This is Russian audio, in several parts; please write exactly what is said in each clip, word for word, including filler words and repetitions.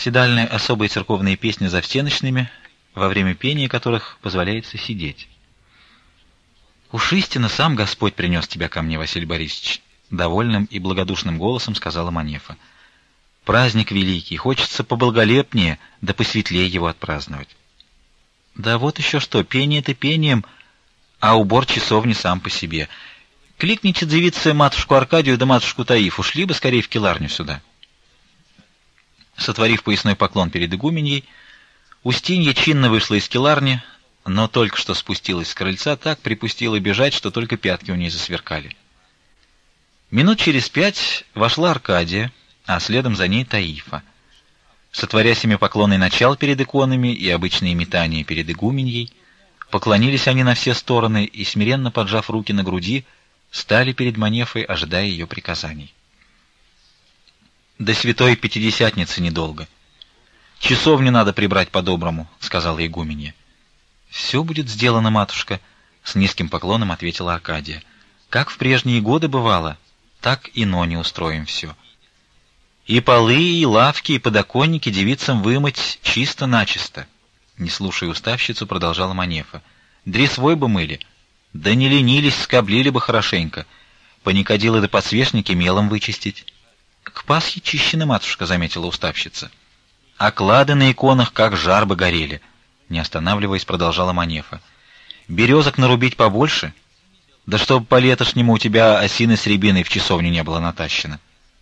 Седальные особые церковные песни за всенощными, во время пения которых позволяется сидеть. «Уж истинно сам Господь принес тебя ко мне, Василий Борисович», — довольным и благодушным голосом сказала Манефа. «Праздник великий, хочется поблаголепнее, да посветлее его отпраздновать». «Да вот еще что, пение-то пением, а убор часовни сам по себе. Кликните девице матушку Аркадию да матушку Таифу, шли бы скорее в келарню сюда». Сотворив поясной поклон перед игуменьей, Устинья чинно вышла из келарни, но только что спустилась с крыльца, так припустила бежать, что только пятки у ней засверкали. Минут через пять вошла Аркадия, а следом за ней Таифа. Сотворя семипоклонный начал перед иконами и обычные метания перед игуменьей, поклонились они на все стороны и, смиренно поджав руки на груди, стали перед Манефой, ожидая ее приказаний. «До святой Пятидесятницы недолго. Часовню надо прибрать по-доброму», — сказала игуменья. «Все будет сделано, матушка», — с низким поклоном ответила Аркадия. «Как в прежние годы бывало, так и ноне устроим все. И полы, и лавки, и подоконники девицам вымыть чисто-начисто», — не слушая уставщицу, продолжала Манефа. «Дресвой бы мыли, да не ленились, скоблили бы хорошенько, паникадилы да подсвечники мелом вычистить». «К Пасхе чищены, матушка», — заметила уставщица. «Оклады на иконах как жар бы горели», — не останавливаясь, продолжала Манефа. «Березок нарубить побольше? Да чтобы по-летошнему у тебя осины с рябиной в часовню не было натащено.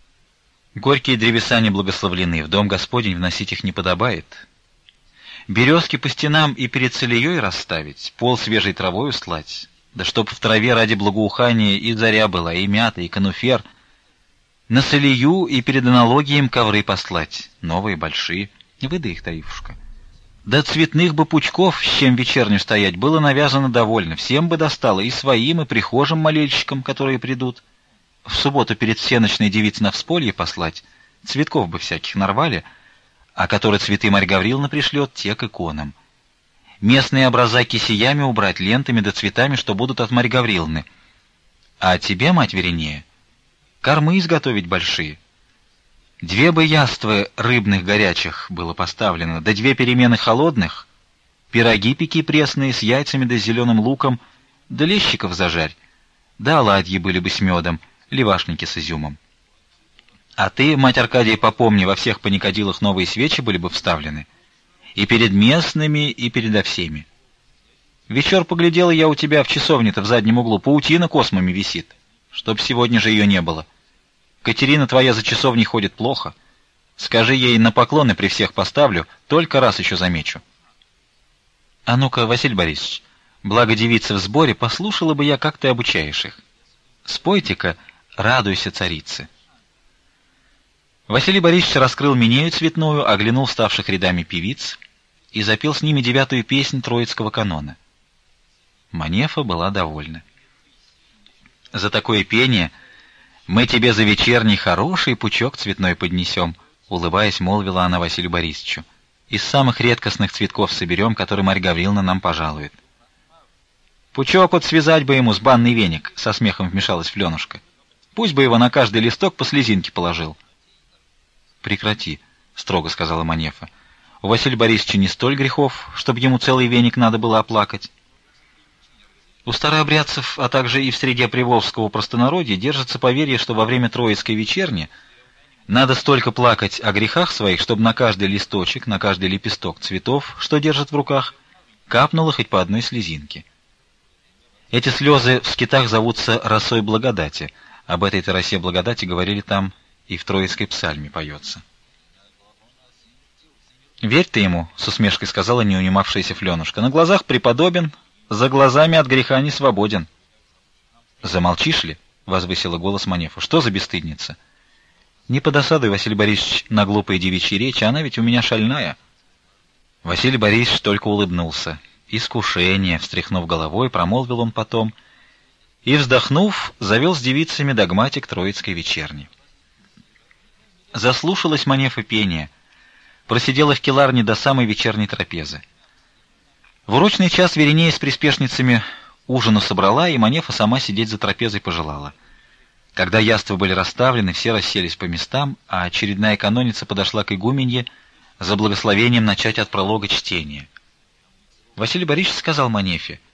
Горькие древеса не благословлены, в дом Господень вносить их не подобает. Березки по стенам и перед целией расставить, пол свежей травой устлать, да чтоб в траве ради благоухания и заря была, и мята, и конуфер, на солью и перед аналогием ковры послать, новые, большие, выдай их, Таифушка. Да цветных бы пучков, с чем вечерню стоять, было навязано довольно, всем бы достало, и своим, и прихожим молельщикам, которые придут. В субботу перед всеночной девиц на всполье послать, цветков бы всяких нарвали, а которые цветы Марья Гавриловна пришлет, те к иконам. Местные образа кисеями убрать, лентами да цветами, что будут от Марьи Гавриловны. А тебе, мать Веринея, кормы изготовить большие. Две бы яствы рыбных горячих было поставлено, да две перемены холодных, пироги пеки пресные с яйцами да зеленым луком, да лещиков зажарь, да оладьи были бы с медом, левашники с изюмом. А ты, мать Аркадия, попомни, во всех паникадилах новые свечи были бы вставлены, и перед местными, и передо всеми. Вечер поглядела я у тебя в часовне-то в заднем углу, паутина космами висит, чтоб сегодня же ее не было. Катерина твоя за часовней ходит плохо. Скажи ей, на поклоны при всех поставлю, только раз еще замечу. А ну-ка, Василий Борисович, благо девица в сборе, послушала бы я, как ты обучаешь их. Спойте-ка «Радуйся, царице». Василий Борисович раскрыл минею цветную, оглянул ставших рядами певиц и запел с ними девятую песнь Троицкого канона. Манефа была довольна. «За такое пение мы тебе за вечерний хороший пучок цветной поднесем», — улыбаясь, молвила она Василию Борисовичу. «Из самых редкостных цветков соберем, которые Марья Гавриловна нам пожалует». «Пучок вот связать бы ему с банный веник», — со смехом вмешалась Фленушка. «Пусть бы его на каждый листок по слезинке положил». «Прекрати», — строго сказала Манефа. «У Василия Борисовича не столь грехов, чтобы ему целый веник надо было оплакать». У старообрядцев, а также и в среде приволжского простонародья держится поверье, что во время Троицкой вечерни надо столько плакать о грехах своих, чтобы на каждый листочек, на каждый лепесток цветов, что держат в руках, капнуло хоть по одной слезинке. Эти слезы в скитах зовутся росой благодати. Об этой-то росе благодати говорили там и в Троицкой псальме поется. «Верь ты ему», — с усмешкой сказала неунимавшаяся Фленушка, — «на глазах преподобен, за глазами от греха не свободен». «Замолчишь ли?» — возвысила голос Манефа. «Что за бесстыдница?» «Не подосадуй, Василий Борисович, на глупые девичьи речи, она ведь у меня шальная». Василий Борисович только улыбнулся. «Искушение», — встряхнув головой, промолвил он потом, и, вздохнув, завел с девицами догматик Троицкой вечерни. Заслушалась Манефа пение, просидела в келарне до самой вечерней трапезы. В урочный час Веринея с приспешницами ужину собрала, и Манефа сама сидеть за трапезой пожелала. Когда яства были расставлены, все расселись по местам, а очередная каноница подошла к игуменье, за благословением начать от пролога чтение. Василий Борисович сказал Манефе: